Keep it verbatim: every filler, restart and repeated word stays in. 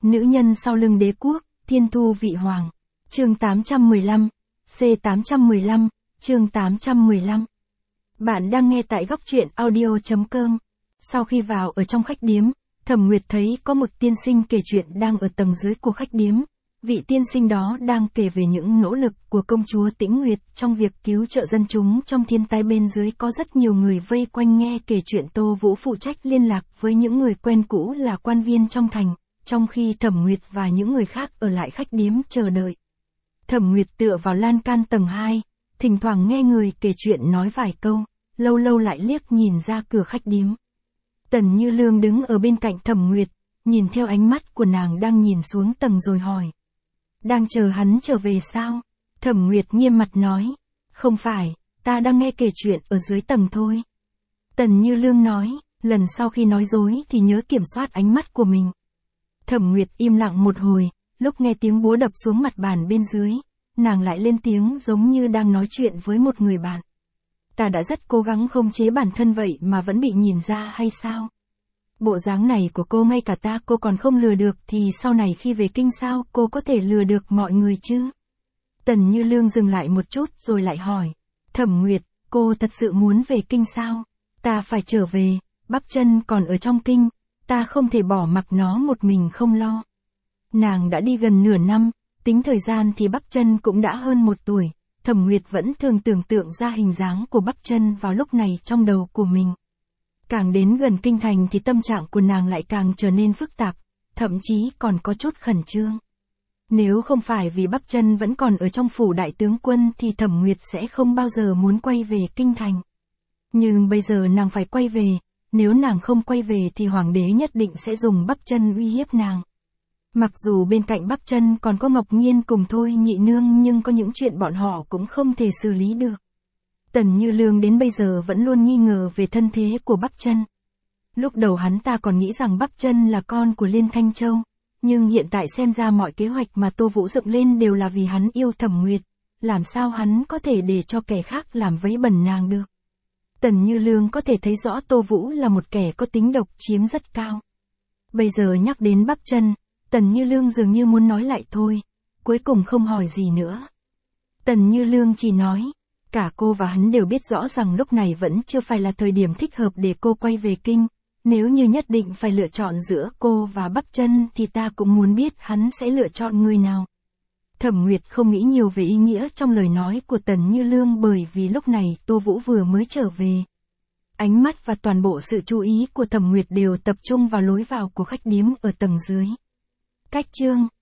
Nữ nhân sau lưng đế quốc, thiên thu vị hoàng. Chương tám trăm mười lăm, C tám trăm mười lăm, chương tám trăm mười lăm. Bạn đang nghe tại góc truyện audio chấm com. Sau khi vào ở trong khách điếm, Thẩm Nguyệt thấy có một tiên sinh kể chuyện đang ở tầng dưới của khách điếm. Vị tiên sinh đó đang kể về những nỗ lực của công chúa Tĩnh Nguyệt trong việc cứu trợ dân chúng trong thiên tai. Bên dưới có rất nhiều người vây quanh nghe kể chuyện. Tô Vũ phụ trách liên lạc với những người quen cũ là quan viên trong thành, trong khi Thẩm Nguyệt và những người khác ở lại khách điếm chờ đợi. Thẩm Nguyệt tựa vào lan can tầng hai, thỉnh thoảng nghe người kể chuyện nói vài câu, lâu lâu lại liếc nhìn ra cửa khách điếm. Tần Như Lương đứng ở bên cạnh Thẩm Nguyệt, nhìn theo ánh mắt của nàng đang nhìn xuống tầng rồi hỏi. Đang chờ hắn trở về sao? Thẩm Nguyệt nghiêm mặt nói. Không phải, ta đang nghe kể chuyện ở dưới tầng thôi. Tần Như Lương nói, lần sau khi nói dối thì nhớ kiểm soát ánh mắt của mình. Thẩm Nguyệt im lặng một hồi, lúc nghe tiếng búa đập xuống mặt bàn bên dưới, nàng lại lên tiếng giống như đang nói chuyện với một người bạn. Ta đã rất cố gắng khống chế bản thân vậy mà vẫn bị nhìn ra hay sao? Bộ dáng này của cô ngay cả ta cô còn không lừa được thì sau này khi về kinh sao cô có thể lừa được mọi người chứ? Tần Như Lương dừng lại một chút rồi lại hỏi. Thẩm Nguyệt, cô thật sự muốn về kinh sao? Ta phải trở về, bắp chân còn ở trong kinh, ta không thể bỏ mặc nó một mình không lo. Nàng đã đi gần nửa năm, tính thời gian thì bắp chân cũng đã hơn một tuổi. Thẩm Nguyệt vẫn thường tưởng tượng ra hình dáng của bắp chân vào lúc này trong đầu của mình. Càng đến gần kinh thành thì tâm trạng của nàng lại càng trở nên phức tạp, thậm chí còn có chút khẩn trương. Nếu không phải vì bắp chân vẫn còn ở trong phủ đại tướng quân thì Thẩm Nguyệt sẽ không bao giờ muốn quay về kinh thành. Nhưng bây giờ nàng phải quay về, nếu nàng không quay về thì hoàng đế nhất định sẽ dùng bắp chân uy hiếp nàng. Mặc dù bên cạnh bắp chân còn có Ngọc Nhiên cùng Thôi Nhị Nương nhưng có những chuyện bọn họ cũng không thể xử lý được. Tần Như Lương đến bây giờ vẫn luôn nghi ngờ về thân thế của bắp chân. Lúc đầu hắn ta còn nghĩ rằng bắp chân là con của Liên Thanh Châu, nhưng hiện tại xem ra mọi kế hoạch mà Tô Vũ dựng lên đều là vì hắn yêu Thẩm Nguyệt, làm sao hắn có thể để cho kẻ khác làm vấy bẩn nàng được. Tần Như Lương có thể thấy rõ Tô Vũ là một kẻ có tính độc chiếm rất cao. Bây giờ nhắc đến bắp chân, Tần Như Lương dường như muốn nói lại thôi, cuối cùng không hỏi gì nữa. Tần Như Lương chỉ nói, cả cô và hắn đều biết rõ rằng lúc này vẫn chưa phải là thời điểm thích hợp để cô quay về kinh, nếu như nhất định phải lựa chọn giữa cô và bắp chân thì ta cũng muốn biết hắn sẽ lựa chọn người nào. Thẩm Nguyệt không nghĩ nhiều về ý nghĩa trong lời nói của Tần Như Lương bởi vì lúc này Tô Vũ vừa mới trở về. Ánh mắt và toàn bộ sự chú ý của Thẩm Nguyệt đều tập trung vào lối vào của khách điếm ở tầng dưới. Cách chương